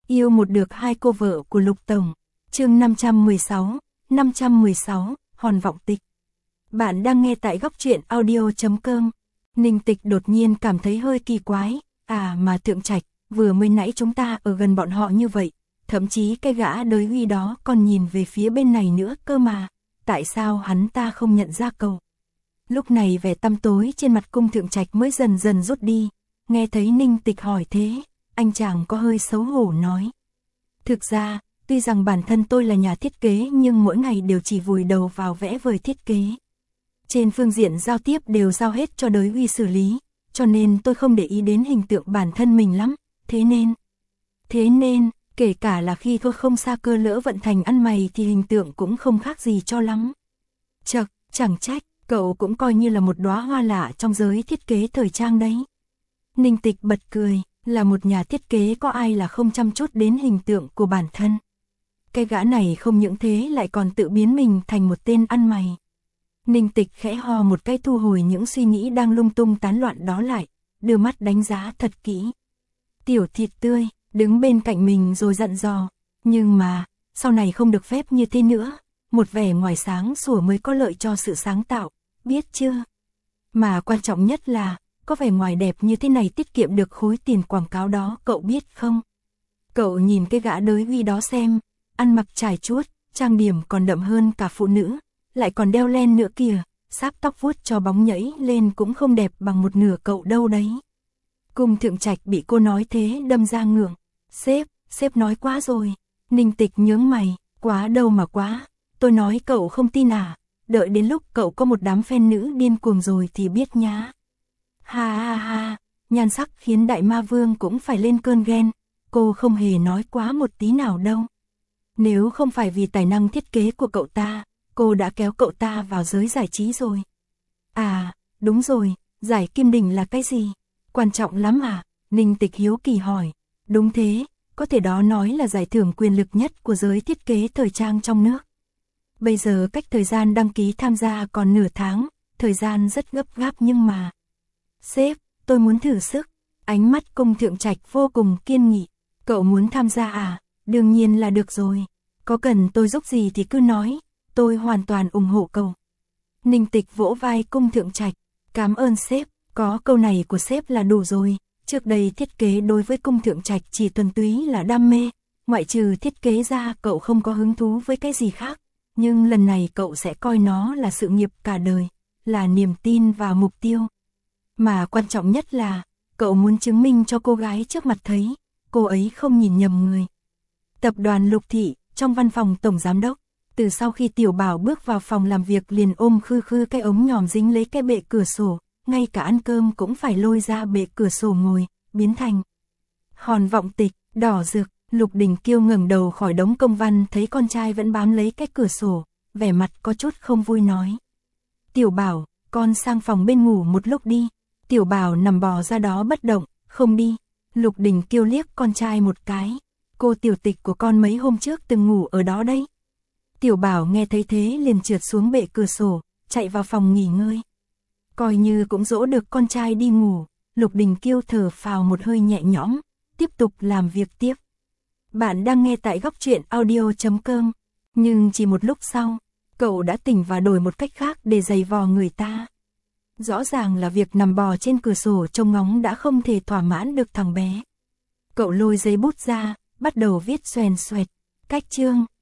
Yêu một được hai cô vợ của Lục Tổng. Chương 516, Hòn Vọng Tịch. Bạn đang nghe tại góc truyện audio.com. Ninh Tịch đột nhiên cảm thấy hơi kỳ quái. Mà Thượng Trạch, vừa mới nãy chúng ta ở gần bọn họ như vậy, thậm chí cái gã đới Huy đó còn nhìn về phía bên này nữa cơ mà. Tại sao hắn ta không nhận ra cậu? Lúc này vẻ tăm tối trên mặt Cung Thượng Trạch mới dần dần rút đi. Nghe thấy Ninh Tịch hỏi thế, anh chàng có hơi xấu hổ nói. Thực ra, tuy rằng bản thân tôi là nhà thiết kế nhưng mỗi ngày đều chỉ vùi đầu vào vẽ vời thiết kế. Trên phương diện giao tiếp đều giao hết cho đới Huy xử lý, cho nên tôi không để ý đến hình tượng bản thân mình lắm. Thế nên, kể cả là khi tôi không xa cơ lỡ vận thành ăn mày thì hình tượng cũng không khác gì cho lắm. Chẳng trách, cậu cũng coi như là một đóa hoa lạ trong giới thiết kế thời trang đấy. Ninh Tịch bật cười, là một nhà thiết kế có ai là không chăm chút đến hình tượng của bản thân. Cái gã này không những thế lại còn tự biến mình thành một tên ăn mày. Ninh Tịch khẽ ho một cái thu hồi những suy nghĩ đang lung tung tán loạn đó lại, đưa mắt đánh giá thật kỹ. Tiểu Thịt Tươi đứng bên cạnh mình rồi dặn dò, nhưng mà, sau này không được phép như thế nữa, một vẻ ngoài sáng sủa mới có lợi cho sự sáng tạo, biết chưa? Mà quan trọng nhất là, có vẻ ngoài đẹp như thế này tiết kiệm được khối tiền quảng cáo đó, cậu biết không? Cậu nhìn cái gã đới Huy đó xem, ăn mặc trải chuốt, trang điểm còn đậm hơn cả phụ nữ, lại còn đeo len nữa kìa, sáp tóc vuốt cho bóng nhẫy lên cũng không đẹp bằng một nửa cậu đâu đấy. Cung Thượng Trạch bị cô nói thế đâm ra ngượng. Sếp nói quá rồi. Ninh Tịch nhướng mày, quá đâu mà quá, tôi nói cậu không tin à, đợi đến lúc cậu có một đám fan nữ điên cuồng rồi thì biết nhá. Ha, nhan sắc khiến Đại Ma Vương cũng phải lên cơn ghen, cô không hề nói quá một tí nào đâu. Nếu không phải vì tài năng thiết kế của cậu ta, cô đã kéo cậu ta vào giới giải trí rồi. Đúng rồi, giải Kim Đình là cái gì? Quan trọng lắm à? Ninh Tịch hiếu kỳ hỏi. Đúng thế, có thể đó nói là giải thưởng quyền lực nhất của giới thiết kế thời trang trong nước. Bây giờ cách thời gian đăng ký tham gia còn nửa tháng, thời gian rất gấp gáp nhưng mà... Sếp, tôi muốn thử sức. Ánh mắt Cung Thượng Trạch vô cùng kiên nghị. Cậu muốn tham gia à? Đương nhiên là được rồi. Có cần tôi giúp gì thì cứ nói, tôi hoàn toàn ủng hộ cậu. Ninh Tịch vỗ vai Cung Thượng Trạch. Cảm ơn sếp, có câu này của sếp là đủ rồi. Trước đây thiết kế đối với Cung Thượng Trạch chỉ thuần túy là đam mê, ngoại trừ thiết kế ra cậu không có hứng thú với cái gì khác. Nhưng lần này cậu sẽ coi nó là sự nghiệp cả đời, là niềm tin và mục tiêu. Mà quan trọng nhất là, cậu muốn chứng minh cho cô gái trước mặt thấy, cô ấy không nhìn nhầm người. Tập đoàn Lục Thị, trong văn phòng tổng giám đốc, từ sau khi Tiểu Bảo bước vào phòng làm việc liền ôm khư cái ống nhòm dính lấy cái bệ cửa sổ, ngay cả ăn cơm cũng phải lôi ra bệ cửa sổ ngồi, biến thành Hòn Vọng Tịch, đỏ rực. Lục Đình Kiêu ngẩng đầu khỏi đống công văn thấy con trai vẫn bám lấy cái cửa sổ, vẻ mặt có chút không vui nói. Tiểu Bảo, con sang phòng bên ngủ một lúc đi. Tiểu Bảo nằm bò ra đó bất động, không đi. Lục Đình Kiêu liếc con trai một cái. Cô tiểu tịch của con mấy hôm trước từng ngủ ở đó đấy. Tiểu Bảo nghe thấy thế liền trượt xuống bệ cửa sổ, chạy vào phòng nghỉ ngơi. Coi như cũng dỗ được con trai đi ngủ, Lục Đình Kiêu thở phào một hơi nhẹ nhõm, tiếp tục làm việc tiếp. Bạn đang nghe tại góc truyện audio.com, nhưng chỉ một lúc sau, cậu đã tỉnh và đổi một cách khác để giày vò người ta. Rõ ràng là việc nằm bò trên cửa sổ trông ngóng đã không thể thỏa mãn được thằng bé. Cậu lôi giấy bút ra, bắt đầu viết xoèn xoẹt, cách chương,